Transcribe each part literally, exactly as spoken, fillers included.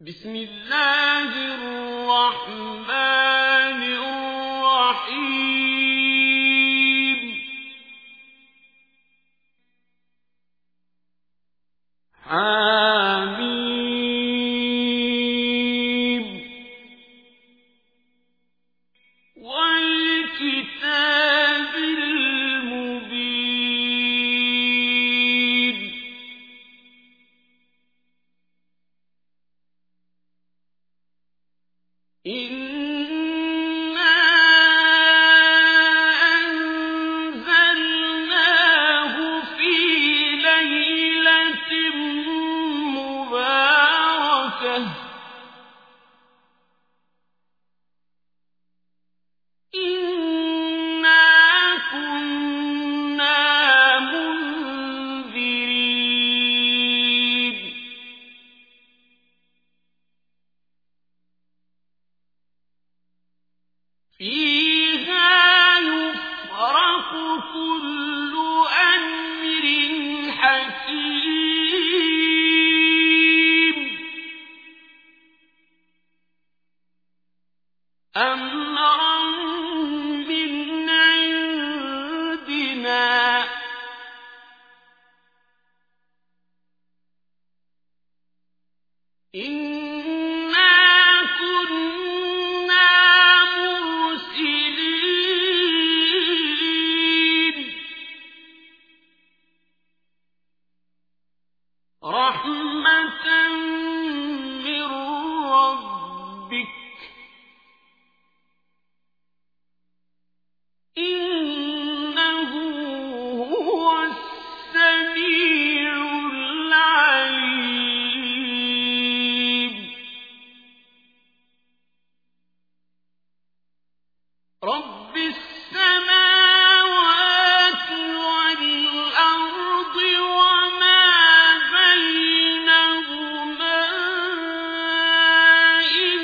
بسم الله الرحمن الرحيم حميم والكتاب المبين إنا أنزلناه في ليلة مباركة إنا كنا منذرين فيها يفرق كل أمر حكيم أمرا من عندنا إنا كنا مرسلين رحمة من ربك إنه هو السميع العليم رب السماوات والأرض وما بينهما إن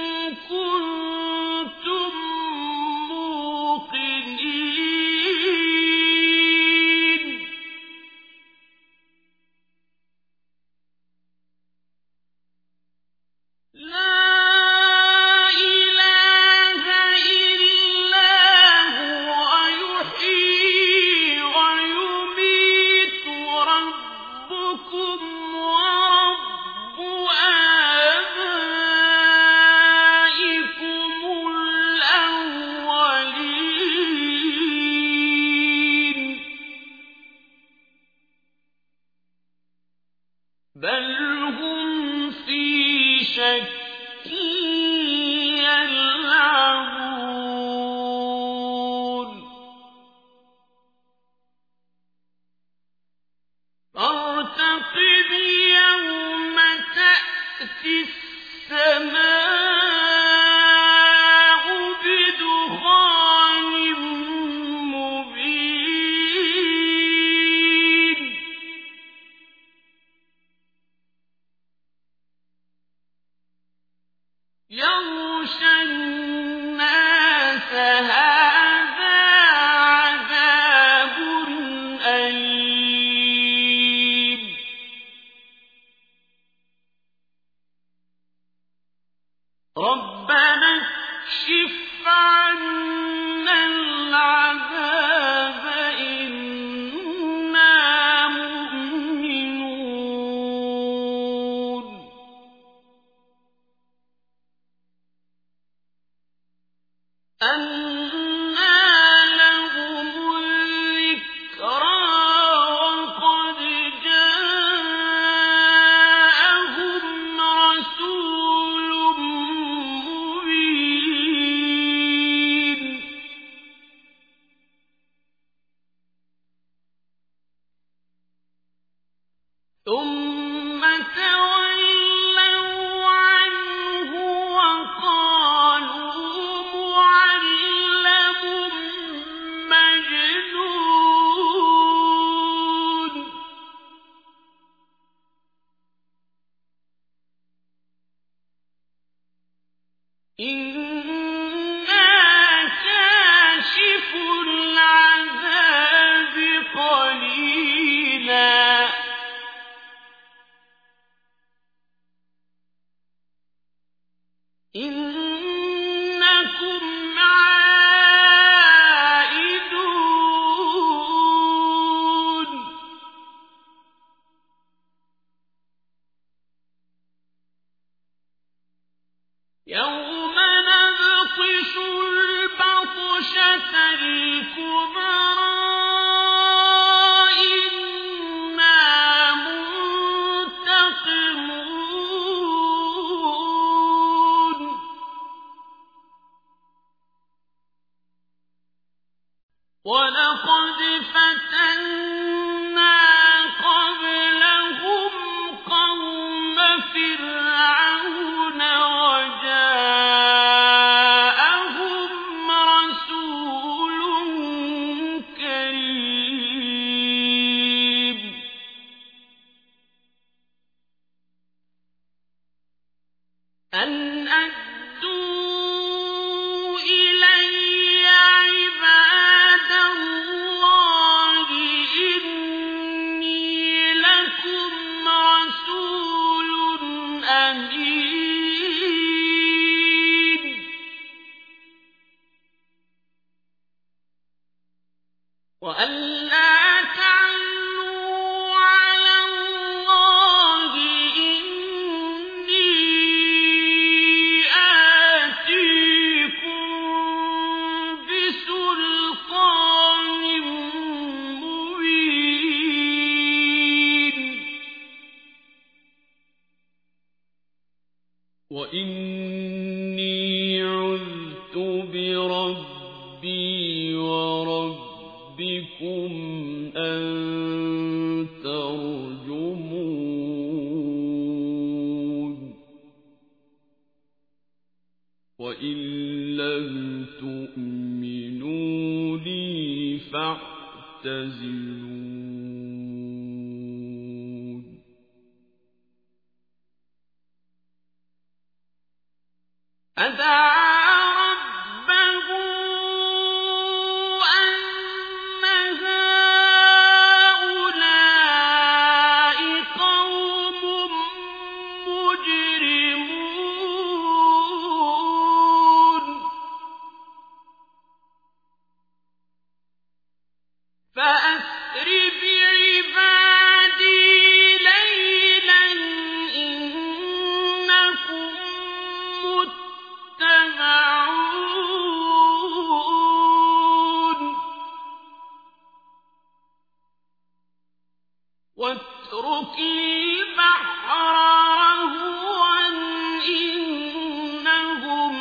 كنتم موقنين لا إله إلا هو يحيي ويميت ربكم ورب آبائكم الأولين بل هم في شك يلعبون فارتقب يوم تأتي السماء بدخان مبين يغشى الناس هذا عذاب أليم ربنا اكشف عنا العذاب إنا مؤمنون أنى لهم الذكرى وقد جاءهم رسول مبين ثم تولوا عنه وقالوا معلم مجنون إنا كاشف العذاب قليلا إنكم عائدون يوم نبطش البطشة الكبرى إنا منتقمون ولقد فتنا قبلهم قوم فرعون وجاءهم رسول كريم أن أدوا إلي عباد الله إني لكم رسول أمين وأن لا تعلوا على الله إني آتيكم بسلطان مبين وإني عذت بربي وربكم أن ترجمون وإن لم تؤمنوا لي فاعتزلون فدعا ربه أن هؤلاء قوم مجرمون فأسر بعبادي ليلا إنكم متبعون واترك البحر رهوا إنهم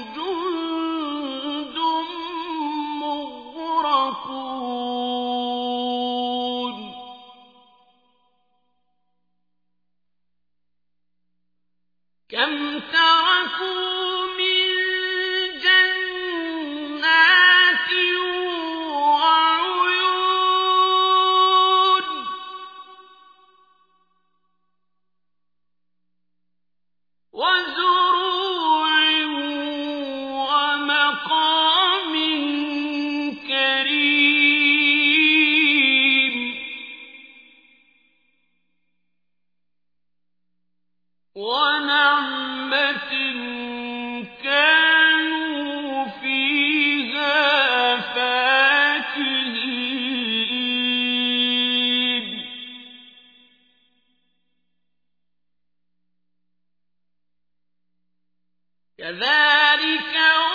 جند مغرقون كم تركوا من جنات وعيون وزروع ومقام كريم ونعمة كانوا فيها فاكهين كذلك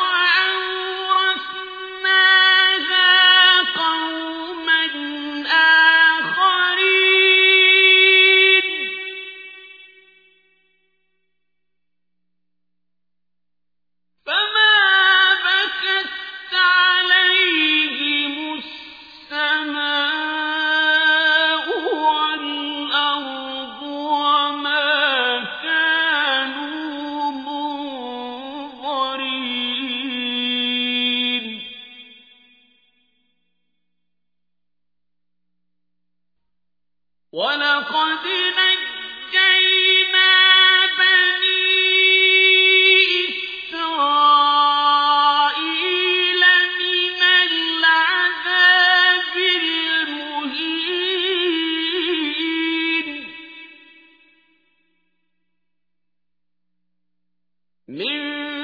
وأورثناها قوما آخرين فما بكت عليهم السماء والأرض وما كانوا منظرين ولقد نجينا بني إسرائيل من العذاب المهين من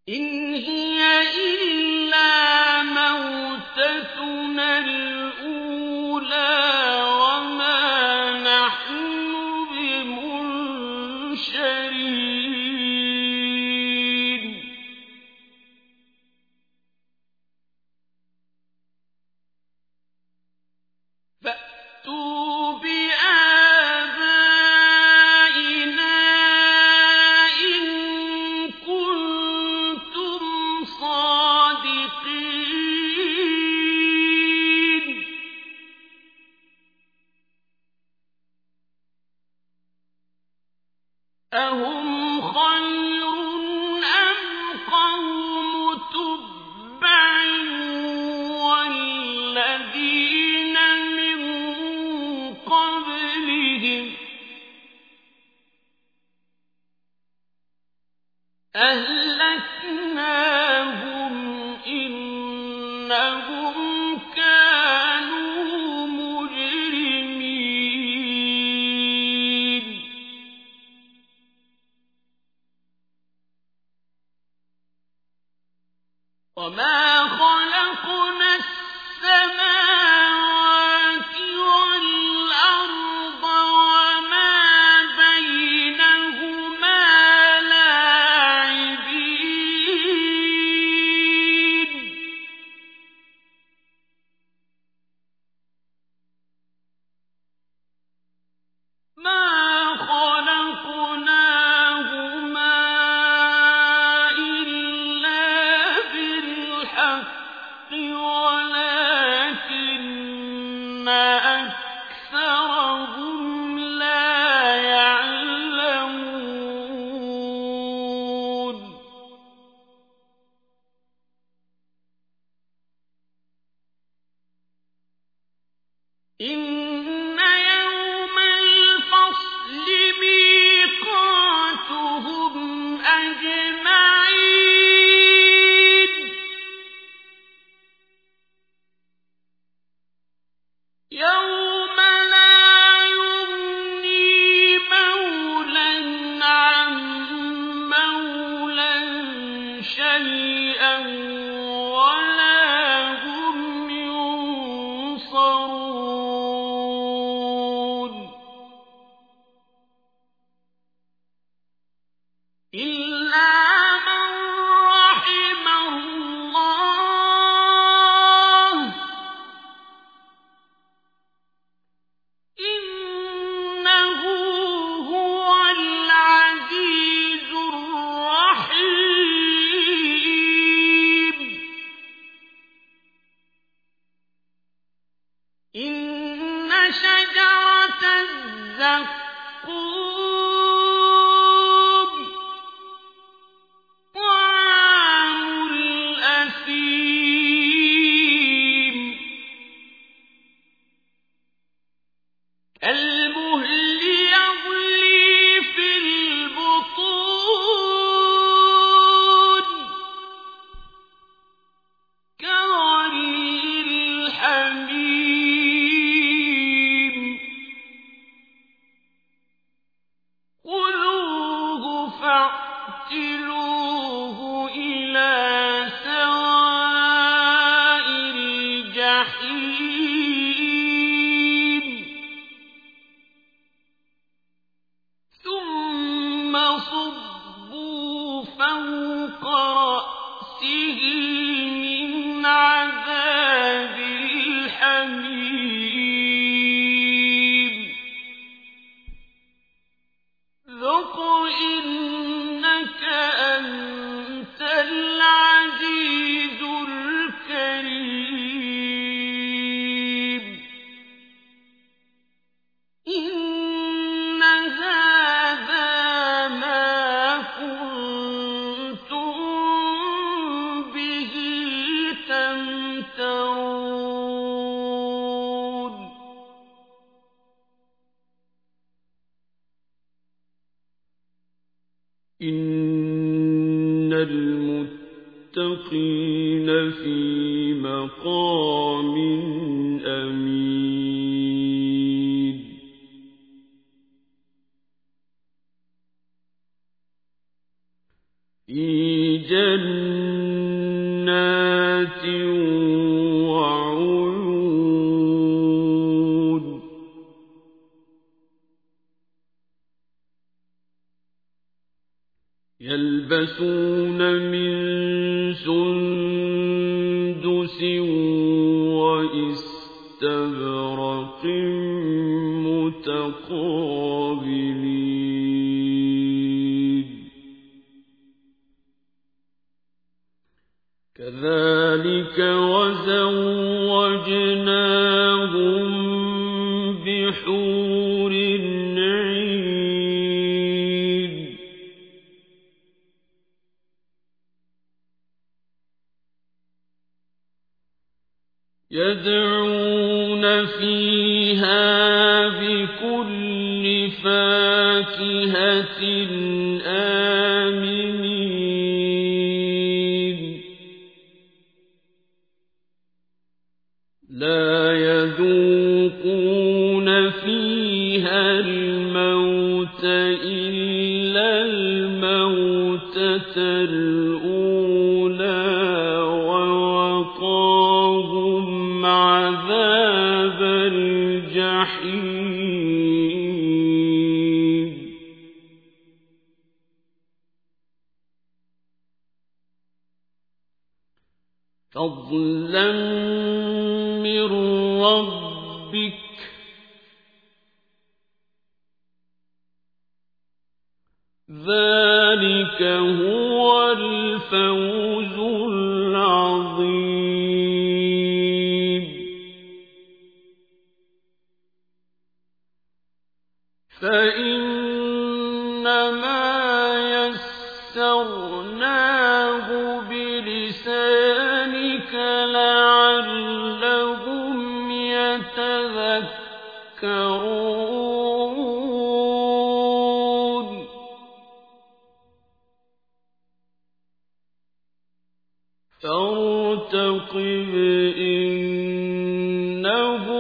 إن هي إلا موتتنا الأولى وما نحن بمنشرين فأتوا بآبائنا إن كنتم صادقين أهم خير أم قوم تبع والذين من قبلهم أهلكناهم إنهم كانوا مجرمين وما خلقنا السماوات والأرض وما بينهما لاعبين ما خلقناهما إلا بالحق ولكن أكثرهم لا يعلمون إن يوم الفصل ميقاتهم أجمعين يوم لا يغني مولى عن مولى شيئا ولا هم ينصرون إلا من رحم الله إنه هو العزيز الرحيم إن شجرة الزقوم طعام الأثيم كالمهل يغلي في البطون كغلي الحميم خذوه فاعتلوه إلى سواء الجحيم ثم صبوا فوق رأسه من عذاب الحميم ذق إنك أنت العزيز الكريم إن هذا ما كنتم به تمترون إن المتقين في مقام أمين في جنات وعيون يلبسون من سندس وإستبرق متقابلين كذلك وزوجناهم بحور عين يدعون فيها بكل فاكهة آمنين لا يذوقون فيها الموت إلا الموتة الأولى ووقاهم عذاب الجحيم فضلا من ربك ذلك هو الفوز العظيم فإنما يسرناه بلسانك لعلهم يتذكرون فارتقب إنهم